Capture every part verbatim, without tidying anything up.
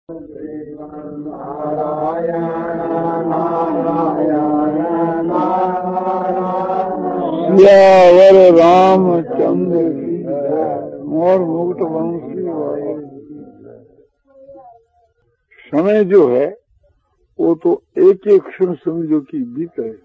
नारायण नारायण नारायण। सियावर रामचंद्र की मोर मुकुट वंशी वाले। समय जो है वो तो एक एक क्षण समझो कि बीत है।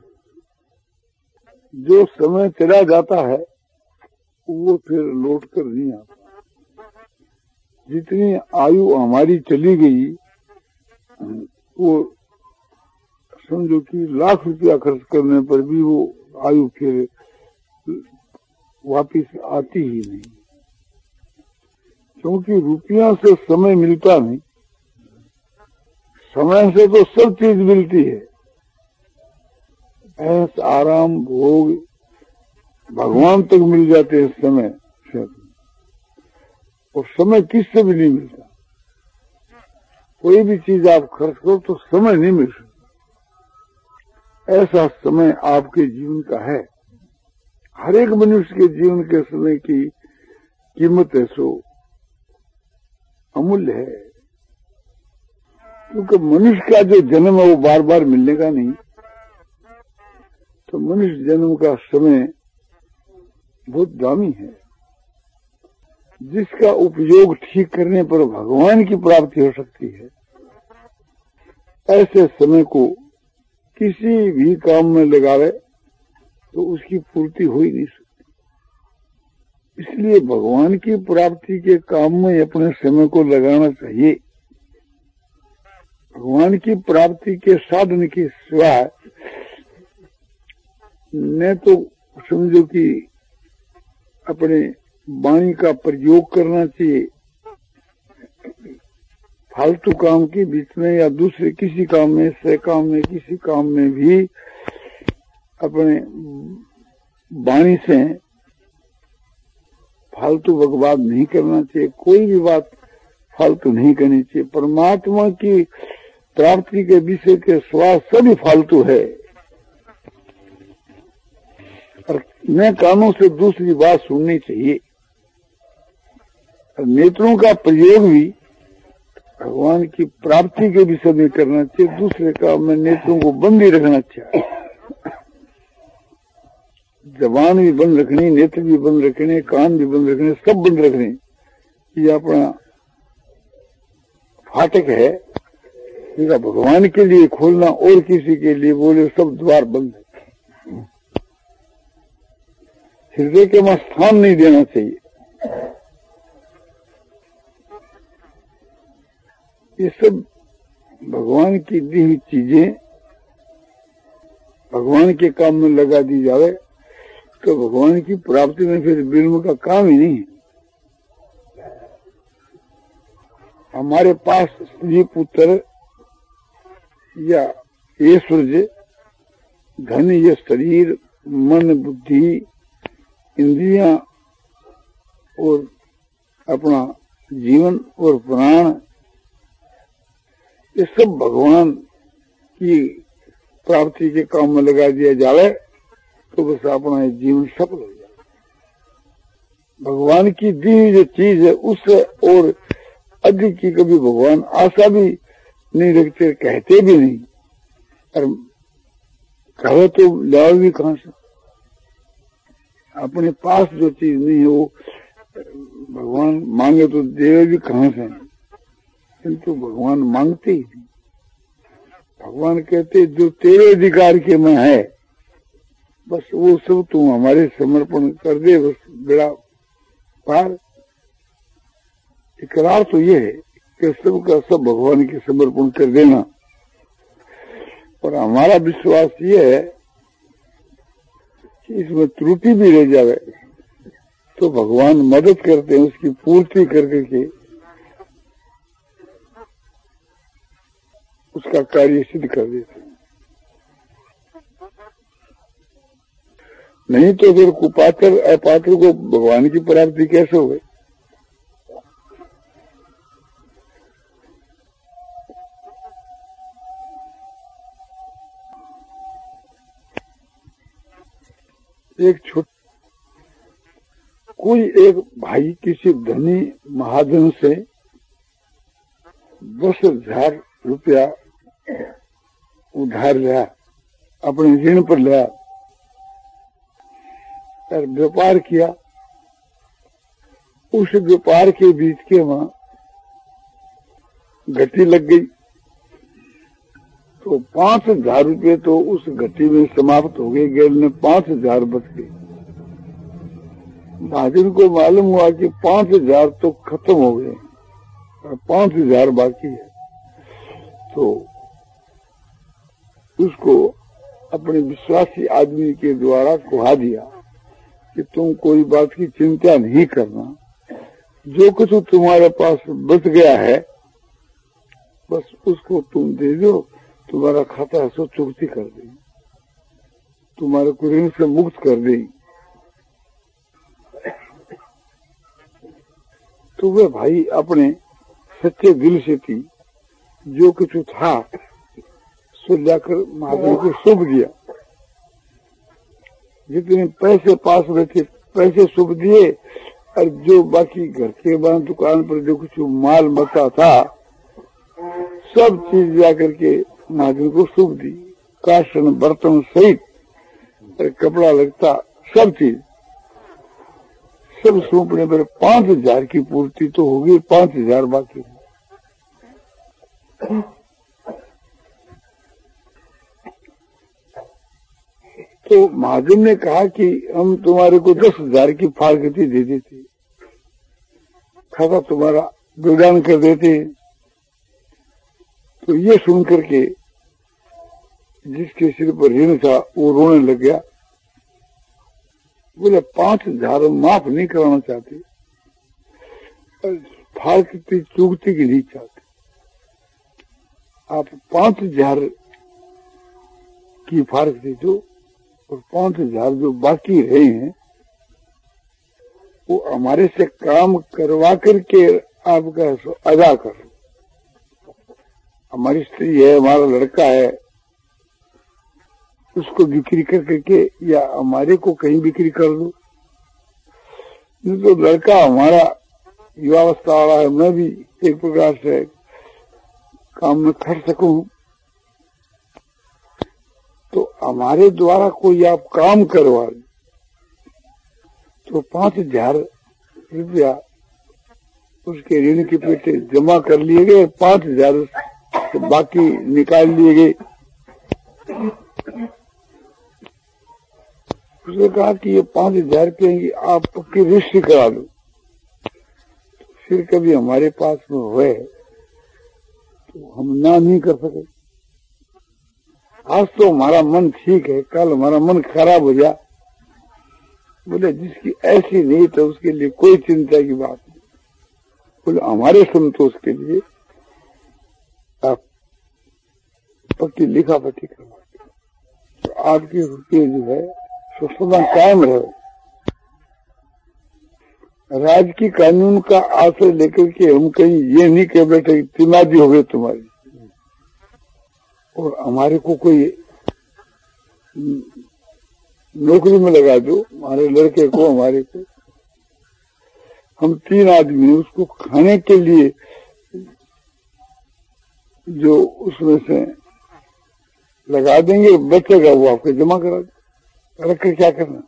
जो समय चला जाता है वो फिर लौट कर नहीं आता। जितनी आयु हमारी चली गई वो समझो कि लाख रुपया खर्च करने पर भी वो आयु फिर वापिस आती ही नहीं, क्योंकि रुपया से समय मिलता नहीं। समय से तो सब चीज मिलती है, ऐस आराम भोग भगवान तक मिल जाते हैं समय से, और समय किससे भी नहीं मिलता। कोई भी चीज आप खर्च करो तो समय नहीं मिल सकता। ऐसा समय आपके जीवन का है। हर एक मनुष्य के जीवन के समय की कीमत है सो अमूल्य है, क्योंकि मनुष्य का जो जन्म है वो बार बार मिलने का नहीं। तो मनुष्य जन्म का समय बहुत दामी है, जिसका उपयोग ठीक करने पर भगवान की प्राप्ति हो सकती है। ऐसे समय को किसी भी काम में लगावे तो उसकी पूर्ति हो ही नहीं सकती। इसलिए भगवान की प्राप्ति के काम में अपने समय को लगाना चाहिए। भगवान की प्राप्ति के साधन के सिवाय न तो समझो कि अपने वाणी का प्रयोग करना चाहिए फालतू काम के बीच में, या दूसरे किसी काम में, से काम में, किसी काम में भी अपने वाणी से फालतू बकवाद नहीं करना चाहिए। कोई भी बात फालतू नहीं करनी चाहिए। परमात्मा की प्राप्ति के विषय के स्वाद सभी फालतू है, और न कानों से दूसरी बात सुननी चाहिए। और नेत्रों का प्रयोग भी भगवान की प्राप्ति के विषय में करना चाहिए। दूसरे काम में नेत्रों को बंद ही रखना चाहिए। जबान भी बंद रखनी, नेत्र भी बंद रखने, कान भी बंद रखने, सब बंद रखने। ये अपना फाटक है, जिसका भगवान के लिए खोलना और किसी के लिए बोले सब द्वार बंद है। हृदय के वहां स्थान नहीं देना चाहिए। ये सब भगवान की दी हुई चीजें भगवान के काम में लगा दी जावे तो भगवान की प्राप्ति में फिर विलंब का काम ही नहीं है। हमारे पास स्त्री पुत्र या ऐश्वर्य धन, ये शरीर, मन, बुद्धि, इंद्रियां और अपना जीवन और प्राण, ये सब भगवान की प्राप्ति के काम में लगा दिया जाए तो बस अपना जीवन सफल हो जाए। भगवान की दी हुई जो चीज है उससे और अधिक की कभी भगवान आशा भी नहीं रखते, कहते भी नहीं, और कहे तो लाओ भी कहां से। अपने पास जो चीज नहीं है वो भगवान मांगे तो देवे भी कहां से, किंतु भगवान मांगते ही नहीं। भगवान कहते जो तेरे अधिकार के में है बस वो सब तू हमारे समर्पण कर दे, बस बेड़ा पार। इकरार तो ये है कि सब का सब भगवान के समर्पण कर देना, और हमारा विश्वास ये है कि इसमें त्रुटि भी रह जाए तो भगवान मदद करते हैं, उसकी पूर्ति कर करके उसका कार्य सिद्ध कर देते हैं। नहीं तो फिर कुपात्र अपात्र को भगवान की प्राप्ति कैसे हो गई। एक छोट कोई एक भाई किसी धनी महाजन से दस हजार रुपया उधार लिया, अपने ऋण पर लिया और व्यापार किया। उस व्यापार के बीच के वहां घटी लग गई तो पांच हजार रुपये तो उस घटी में समाप्त हो गए। गेल ने पांच हजार बच गए। महाजन को मालूम हुआ कि पांच हजार तो खत्म हो गए और पांच हजार बाकी है। तो उसको अपने विश्वासी आदमी के द्वारा कहा दिया कि तुम कोई बात की चिंता नहीं करना, जो कुछ तुम्हारे पास बच गया है बस उसको तुम दे दो, तुम्हारा खाता है सो चुकती कर देंगे, तुम्हारे को ऋण से मुक्त कर देंगे। तो वे भाई अपने सच्चे दिल से थी, जो कुछ था सो जाकर महाजन को सौंप दिया। जितने पैसे पास में थे पैसे सौंप दिए और जो बाकी घर के बाद दुकान पर जो कुछ माल बचा था सब चीज जाकर के महाजन को सौंप दी। काशन बर्तन सहित कपड़ा लगता सब चीज सब सौंपने पर पांच हजार की पूर्ति तो होगी, पांच हजार बाकी। तो महाजन ने कहा कि हम तुम्हारे को दस हजार की फारगती दे देते, खाता तुम्हारा योगदान कर देते। तो ये सुन करके जिसके सिर पर ऋण था वो रोने लग गया। बोले पांच हजार माफ नहीं कराना चाहते, फारगती चुकती की नहीं चाहते। आप पांच हजार की फारगती दो और पांच हजार जो बाकी रहे हैं वो हमारे से काम करवा करके आपका अदा कर। हमारी स्त्री है, हमारा लड़का है, उसको बिक्री कर करके या हमारे को कहीं बिक्री कर दो। तो लड़का हमारा युवावस्था वाला है, मैं भी एक प्रकार से काम में खट सकूं, तो हमारे द्वारा कोई आप काम करवा दे तो पांच हजार रुपया उसके ऋण के पेटे जमा कर लिए गए, पांच हजार तो बाकी निकाल लिए गए। उसने कहा कि ये पांच हजार रुपये आप पक्की रजिस्ट्री करा दो, फिर कभी हमारे पास में हुए तो हम ना नहीं कर सके। आज तो हमारा मन ठीक है, कल हमारा मन खराब हो जाए। बोले जिसकी ऐसी नहीं तो उसके लिए कोई चिंता की बात नहीं। बोले हमारे संतोष के लिए आप पक्की लिखा पट्टी करवा तो आपके रुपये जो है सो सदा कायम रहे। राजकीय कानून का आश्रय लेकर के हम कहीं ये नहीं कह बैठे तिमादी हो गए तुम्हारी और हमारे को कोई नौकरी में लगा दो, हमारे लड़के को, हमारे को। हम तीन आदमी उसको खाने के लिए जो उसमें से लगा देंगे, बचेगा वो आपको जमा करा दो, रख कर क्या करना।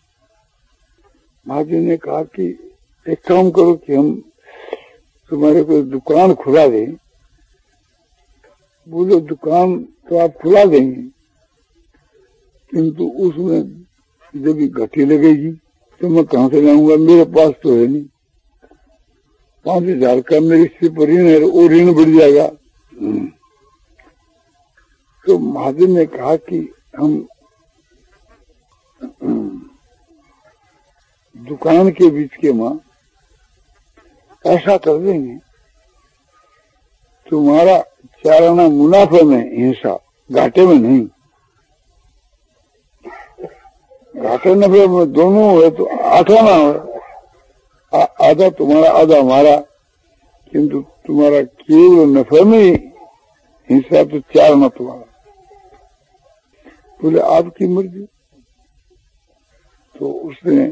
महाजन ने कहा कि एक काम करो कि हम तुम्हारे को दुकान खुला दें। बोलो दुकान तो आप खुला देंगे, किंतु उसमें जब घटी लगेगी तो मैं कहां से लाऊंगा, मेरे पास तो है नहीं। पांच हजार का मेरे से पर ऋण है, वो ऋण बढ़ जाएगा। तो महाजन ने कहा कि हम दुकान के बीच के मां ऐसा कर देंगे, तुम्हारा चार आना मुनाफे में हिस्सा, घाटे में नहीं। घाटे नफे में दोनों है तो आठ आना है, आधा तुम्हारा आधा हमारा, किंतु तुम्हारा केवल नफे में हिस्सा तो चार आना तुम्हारा। बोले आपकी मर्जी। तो उसने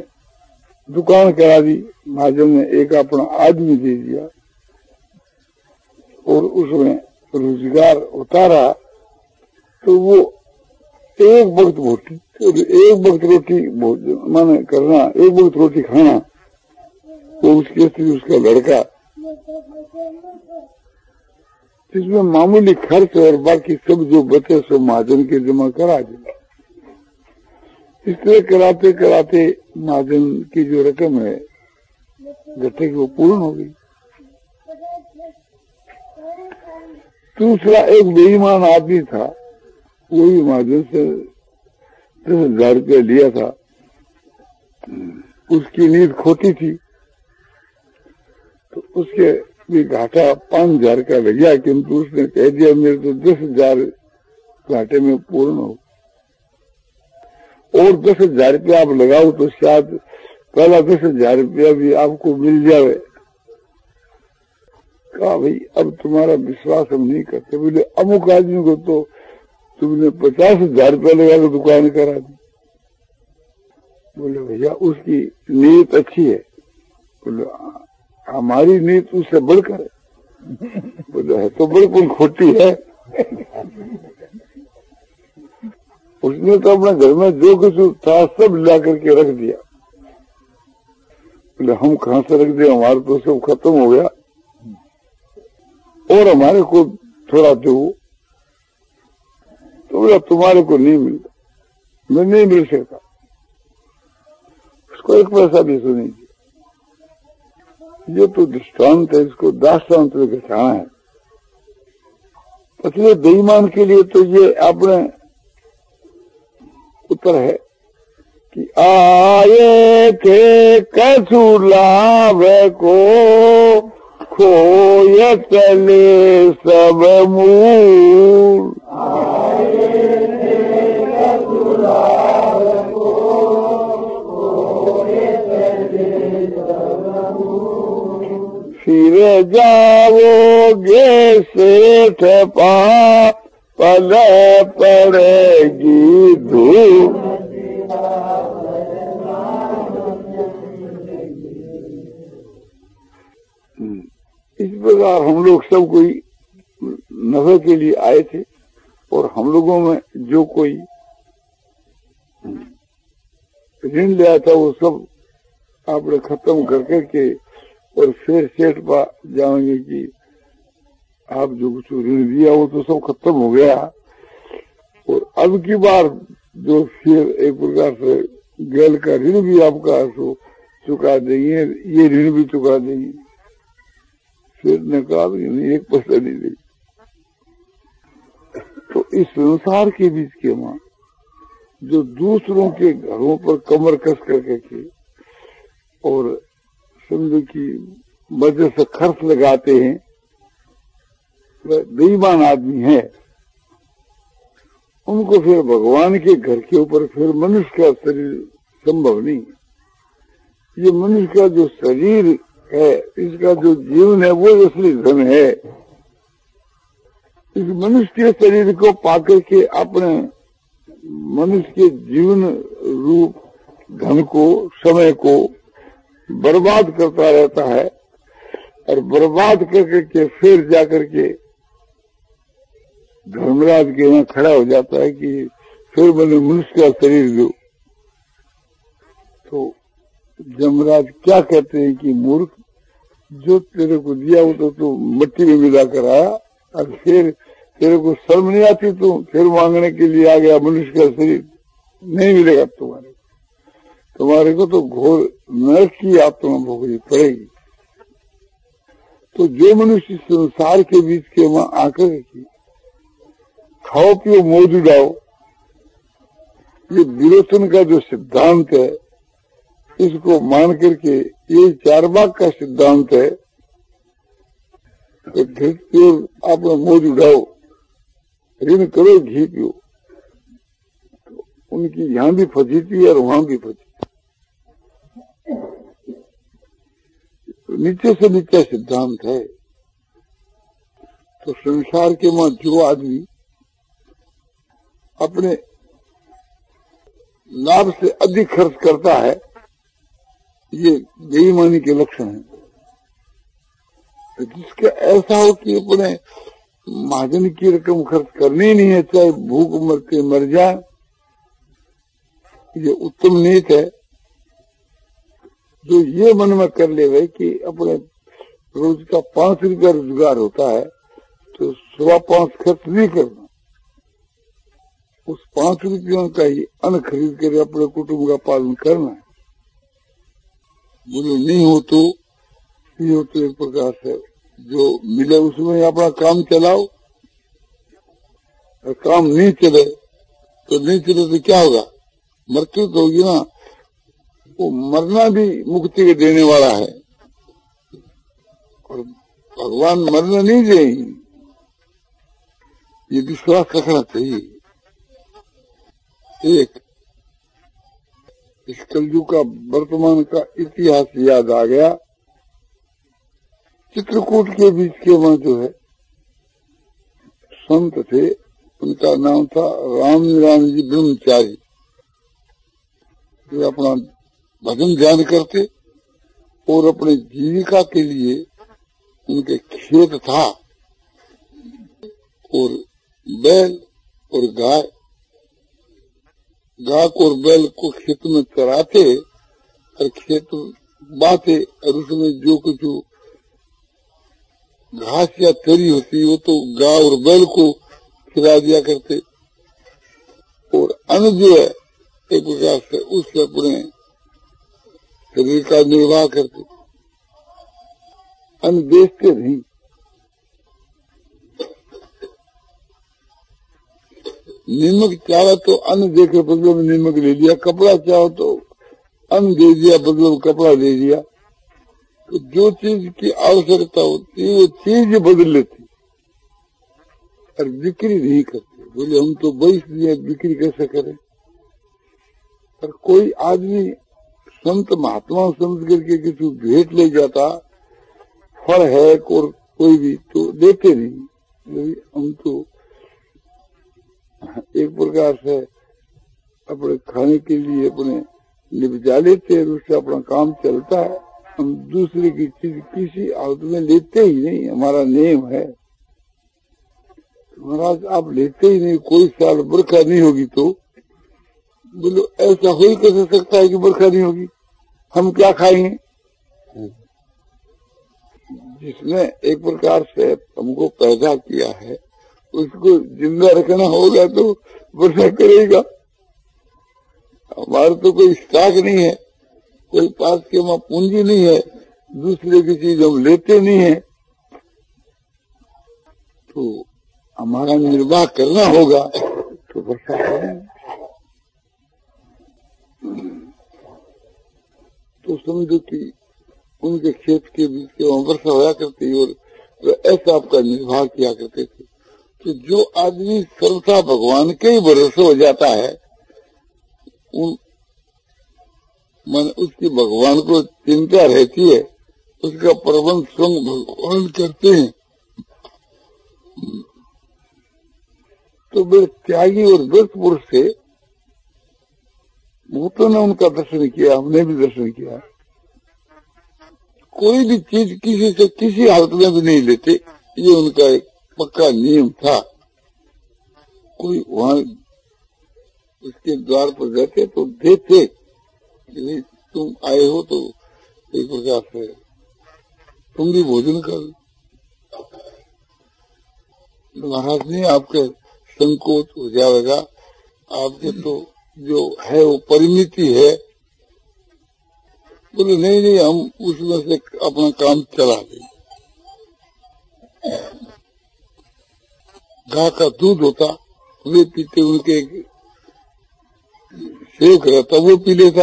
दुकान करा दी। महाजन ने एक अपना आदमी दे दिया, और उसमें रोजगार होता रहा तो वो एक वक्त रोटी एक वक्त रोटी माने करना, एक वक्त रोटी खाना, वो उसकी स्त्री उसका लड़का, जिसमें मामूली खर्च और बाकी सब जो बचे सो महाजन के जमा करा दिया। इस तरह कराते कराते महाजन की जो रकम है गट्टे की वो पूर्ण हो गई। दूसरा एक बेईमान आदमी था, वो भी महाजन से दस हजार रुपया लिया था, उसकी नींद खोटी थी तो उसके भी घाटा पांच हजार का लग गया, किंतु उसने कह दिया मेरे तो दस हजार घाटे में पूर्ण हो, और दस हजार रुपया आप लगाओ तो शायद पहला दस हजार रुपया भी आपको मिल जाए। कहा भाई अब तुम्हारा विश्वास हम नहीं करते। बोले अमुक आदमी को तो तुमने पचास हजार रुपया लगा के दुकान करा दी। बोले भैया उसकी नीयत अच्छी है। बोले हमारी नीयत उससे बढ़कर है। बोले है तो बिल्कुल खोटी है। उसने तो अपने घर में जो कुछ था सब ला करके रख दिया। बोले हम कहाँ से रख दिया, हमारा तो सब खत्म हो गया और हमारे को थोड़ा दो। तो बोला तुम्हारे को नहीं मिलता, मैं नहीं मिल सकता। उसको एक पैसा भी सुनी थी। ये तो दृष्टांत है, इसको दाष्टांत में घटाना है। इसलिए बेईमान के लिए तो ये आपने उत्तर है कि आए थे कछु लाभ को खोय चले सब मूल। फिर जाओगे सेठ पा पल पड़ेगी धूप। इस प्रकार हम लोग सब कोई नफे के लिए आए थे और हम लोगों में जो कोई ऋण लिया था वो सब आपने खत्म कर करके और फिर सेठ पा जाएंगे कि आप जो कुछ ऋण दिया वो तो सब खत्म हो गया और अब की बार जो फिर एक प्रकार से गैल का ऋण भी आपका सो चुका देंगे, ये ऋण भी चुका देंगे। फिर ने कहा नहीं एक पैसा नहीं देगी। तो इस संसार के बीच के मां जो दूसरों के घरों पर कमर कस करके के और समझो की वजह से खर्च लगाते हैं, वह बेईमान आदमी है। उनको फिर भगवान के घर के ऊपर फिर मनुष्य का शरीर संभव नहीं। ये मनुष्य का जो शरीर है, इसका जो जीवन है वो असली धन है। इस मनुष्य के शरीर को पाकर के अपने मनुष्य के जीवन रूप धन को, समय को बर्बाद करता रहता है और बर्बाद करके के फिर जाकर के धर्मराज के यहाँ खड़ा हो जाता है कि फिर मैंने मनुष्य का शरीर दो। तो जमराज क्या कहते हैं कि मूर्ख, जो तेरे को दिया वो तो तू मिट्टी में मिला कर आया और फिर तेरे को शर्म नहीं आती, तू फिर मांगने के लिए आ गया मनुष्य का शरीर। नहीं मिलेगा तुम्हारे को, तुम्हारे को तो घोर नरक की आत्मा भोगनी पड़ेगी। तो जो मनुष्य संसार के बीच के वहां आकर के खाओ पियो मौज उड़ाओ, ये विरोचन का जो सिद्धांत है इसको मान करके, ये चारवाक का सिद्धांत है तो घी पियो आप मौज उड़ाओ, ऋण करो घी पियो। तो उनकी यहां भी फजीती है और वहां भी फजीती। तो नीचे से नीचे सिद्धांत है। तो संसार के मां जो आदमी अपने लाभ से अधिक खर्च करता है, ये बेईमानी के लक्षण है। तो जिसका ऐसा हो कि अपने महाजन की रकम खर्च करनी ही नहीं है, चाहे भूख मर के मर जाए, ये उत्तम नीत है। जो ये मन में कर ले भाई कि अपने रोज का पांच रुपया रोजगार होता है तो सवा पांच खर्च नहीं करना, उस पांच रुपयों का ही अन्न खरीद कर अपने कुटुंब का पालन करना है। बोले नहीं हो तो ये हो तो एक प्रकार से जो मिले उसमें अपना काम चलाओ, और काम नहीं चले तो नहीं चले तो क्या होगा, मृत्यु तो होगी ना। वो मरना भी मुक्ति के देने वाला है और भगवान मरना नहीं देंगे, ये विश्वास रखना चाहिए। एक इस कलयुग का वर्तमान का इतिहास याद आ गया। चित्रकूट के बीच के वहां जो है संत थे, उनका नाम था राम नारायण जी ब्रह्मचारी। वे अपना भजन ध्यान करते और अपने जीविका के लिए उनके खेत था और बैल और गाय, गाय और बैल को खेत में चराते और खेत बाते और उसमें जो कुछ घास या तरी होती वो तो गाय और बैल को खिला दिया करते और अन्न जो है एक प्रकार से उससे अपने शरीर का निर्वाह करते, अन्न बेचते नहीं। नीमक चाहा तो अन्न देकर बदले में नीमक ले लिया, कपड़ा चाहो तो अन्न दे दिया बदले में कपड़ा दे दिया। तो जो चीज की आवश्यकता होती है वो चीज बदल लेती और बिक्री नहीं करते। बोले हम तो बेच दिए, बिक्री कैसे करें। पर कोई आदमी संत महात्मा समझ करके किसी भेंट ले जाता, फल है और कोई भी तो देते नहीं। हम तो एक प्रकार से अपने खाने के लिए अपने निपजा लेते हैं, उससे अपना काम चलता है। हम दूसरे की चीज किसी हालत में लेते ही नहीं, हमारा नियम है। महाराज आप लेते ही नहीं, कोई साल बरखा नहीं होगी तो बोलो ऐसा हो ही कैसे सकता है कि बरखा नहीं होगी, हम क्या खाएंगे। जिसने एक प्रकार से हमको पैदा किया है उसको जिंदा रखना होगा तो वर्षा करेगा। हमारा तो कोई स्टॉक नहीं है, कोई पास के वहां पूंजी नहीं है, दूसरे की चीज हम लेते नहीं है, तो हमारा निर्वाह करना होगा तो वर्षा करेंगे। तो समझो कि उनके खेत के बीच के वहां वर्षा होया करती और ऐसा आपका निर्वाह किया करते थे। तो जो आदमी सर्वथा भगवान के ही भरोसे हो जाता है, उन मन उसकी भगवान को चिंता रहती है, उसका प्रबंध स्वयं भगवान करते हैं। तो वे त्यागी और व्रत पुरुष से भूतों ने उनका दर्शन किया, हमने भी दर्शन किया। कोई भी चीज किसी से किसी हालत में भी नहीं लेते, ये उनका एक पक्का नियम था। कोई वहां उसके द्वार पर जाते तो देते, तुम आए हो तो एक प्रकार से तुम भी भोजन कर। महाराज ने आपके संकोच हो जाएगा, आपके तो जो है वो परिमिति है। बोले नहीं नहीं हम उसमें से अपना काम चला दें। गाय का दूध होता वे पीते, उनके सेवक रहता वो पी लेता,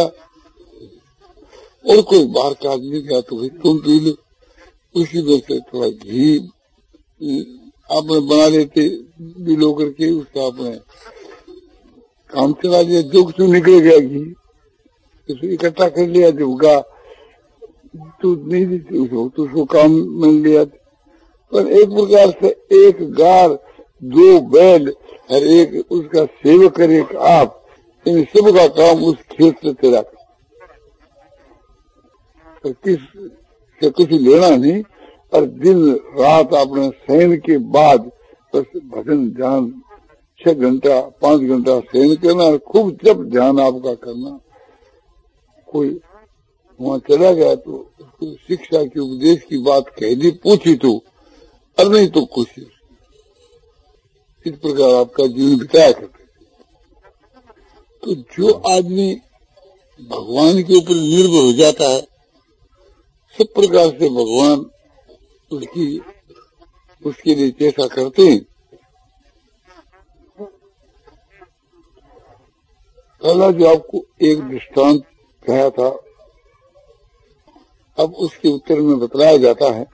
और कोई बाहर का आदमी गया तो भाई तुम पी लो। उसी में से थोड़ा घी आपने बना लेते बिलो करके, उसका आपने काम चला दिया। जो कुछ निकल गया घी उसको इकट्ठा कर लिया, जो गा दूध नहीं देती उसको तो उसको काम मिल लिया। पर एक प्रकार से एक गार, दो बैल और एक उसका सेवक और एक आप, इन सब का काम उस खेत से चला। तो किस से कुछ लेना नहीं, और दिन रात अपने शयन के बाद बस भजन ध्यान छह घंटा पांच घंटा शयन करना और खूब जब ध्यान आपका करना। कोई वहाँ चला गया तो उसको शिक्षा की उपदेश की बात कह दी, पूछी तो, और नहीं तो कुछ। इस प्रकार आपका जीवन बिताया करते। तो जो आदमी भगवान के ऊपर निर्भर हो जाता है, सब प्रकार से भगवान उसकी उसके लिए चेष्टा करते हैं। पहला जो आपको एक दृष्टांत कहा था, अब उसके उत्तर में बतलाया जाता है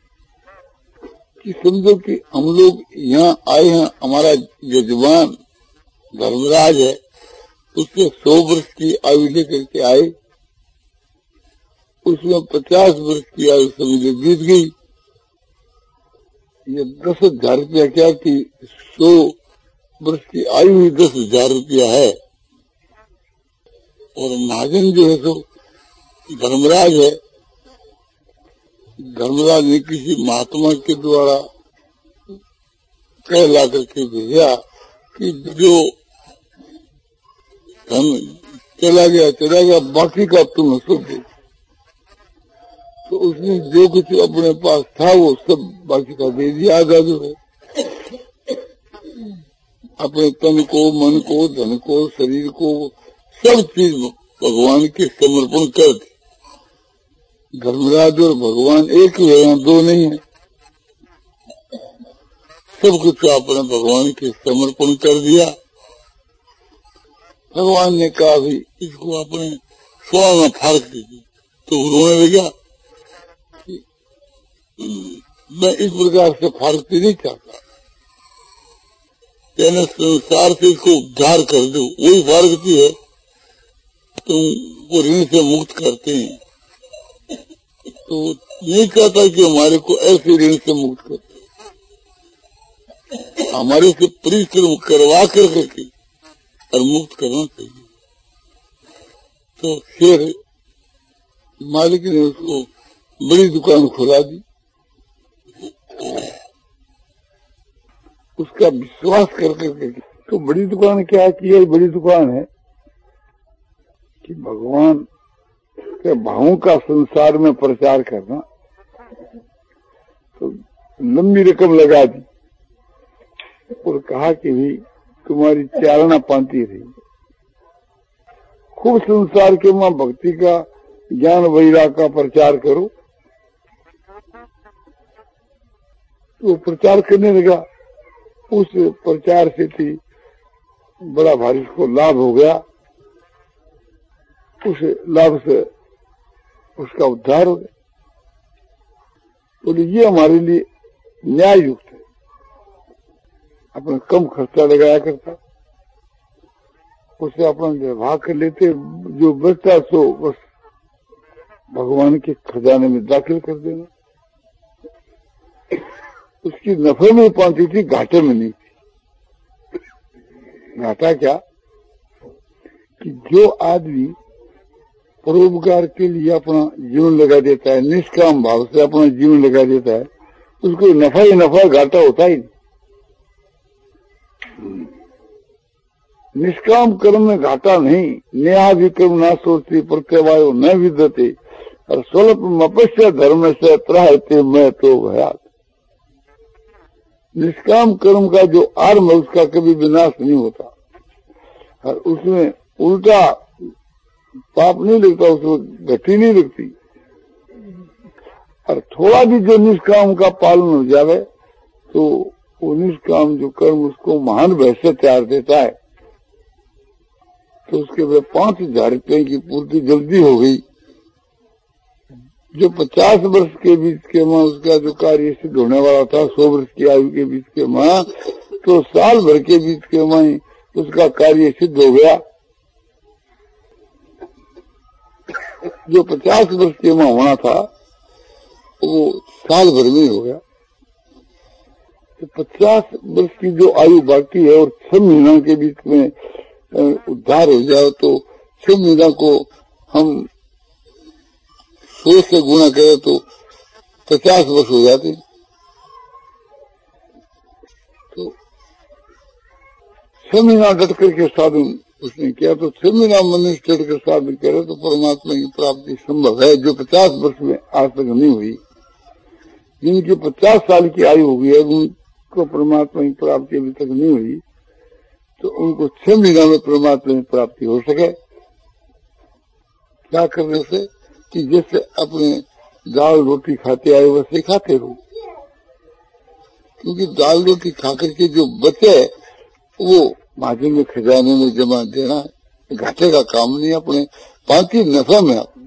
कि समझो कि हम लोग यहाँ आए हैं, हमारा यजमान धर्मराज है, उसने सौ वर्ष की आयु लेकर के आए, उसमें पचास वर्ष की आयु समझ बीत गई। ये दस हजार रुपया क्या कि सौ वर्ष की आयु ही दस हजार रुपया है। और महाजन जो है सो धर्मराज है, धर्मराज ने किसी महात्मा के द्वारा कहला करके भेजा कि जो धन चला गया चला गया, बाकी का तुम सोचो। तो उसने जो कुछ अपने पास था वो सब बाकी का दे दिया। आधा जो है अपने तन को, मन को, धन को, शरीर को, सब चीज भगवान के समर्पण कर दी। धर्मराज और भगवान एक ही है, दो नहीं है। सब कुछ आपने भगवान के समर्पण कर दिया। भगवान ने कहा भी इसको अपने स्वा में फाड़ दीजिए। तो रोने लगा कि मैं इस प्रकार से फाड़ती नहीं चाहता, यानी संसार से इसको उद्धार कर दो, वही फाड़ती है, तुम वो ऋण से मुक्त करते हैं। तो नहीं चाहता कि हमारे को ऐसे ऋण से मुक्त करते, हमारे से परिश्रम करवा कर करके और मुक्त करना चाहिए। तो फिर मालिक ने उसको बड़ी दुकान खुला दी। उसका विश्वास कर करके, तो बड़ी दुकान क्या की है? बड़ी दुकान है कि भगवान के भावों का संसार में प्रचार करना। तो लंबी रकम लगा दी और कहा कि भी तुम्हारी चारणा पांती रही, खूब संसार के मां भक्ति का, ज्ञान वैराग का प्रचार करो। वो प्रचार करने लगा। उस प्रचार से थी बड़ा भारी उसको लाभ हो गया। उस लाभ से उसका उद्धार हो गया। तो ये हमारे लिए न्याय युक्त है। अपना कम खर्चा लगाया करता, उससे अपना व्यवहार कर लेते, जो बचता सो बस भगवान के खजाने में दाखिल कर देना। उसकी नफे में पाती थी, घाटे में नहीं थी। घाटा क्या कि जो आदमी परोपकार के लिए अपना जीवन लगा देता है, निष्काम भाव से अपना जीवन लगा देता है, उसको नफा ही नफा, घाटा होता ही नहीं। निष्काम कर्म में घाटा नहीं। न्याय विक्रम ना सोचती प्रत्यवायो न विदते और स्वल्प मपस्य धर्म से त्राहते मैं तो भयात। निष्काम कर्म का जो आरंभ है उसका कभी विनाश नहीं होता, और उसमें उल्टा पाप नहीं लगता, उसमें गति नहीं लगती। और थोड़ा भी जो निष्काम का पालन हो जावे तो वो निष्काम जो कर्म उसको महान वैसे तैयार देता है। तो उसके बाद पांच हजार रुपये की पूर्ति जल्दी हो गई। जो पचास वर्ष के बीच के मां उसका जो कार्य सिद्ध होने वाला था, सौ वर्ष की आयु के बीच के मां, तो साल भर के बीच के मां उसका कार्य सिद्ध हो गया। जो पचास वर्ष के मां होना था वो साल भर में हो गया। तो पचास वर्ष की जो आयु बाकी है और छह महीनों के बीच में उद्धार हो जाए, तो छह महीना को हम सौ से गुणा करें तो पचास वर्ष हो जाते। तो छह महीना डट करके साधन उसने किया, तो छह महीना मनुष्य डट कर साधन करे तो परमात्मा की प्राप्ति संभव है, जो पचास वर्ष में आज तक नहीं हुई। जिनकी पचास साल की आयु हो गई है उनको परमात्मा की प्राप्ति अभी तक नहीं हुई, तो उनको छह महीना में परमात्मा की प्राप्ति हो सके। क्या करने से कि जैसे अपने दाल रोटी खाते आए वैसे खाते रहो, क्योंकि दाल रोटी खाकर के जो बचे वो महाजन में खजाने में जमा देना घाटे का काम नहीं, अपने पांची नफा में आप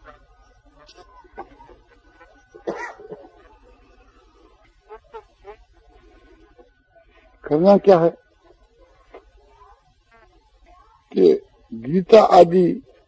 करना क्या है कि गीता आदि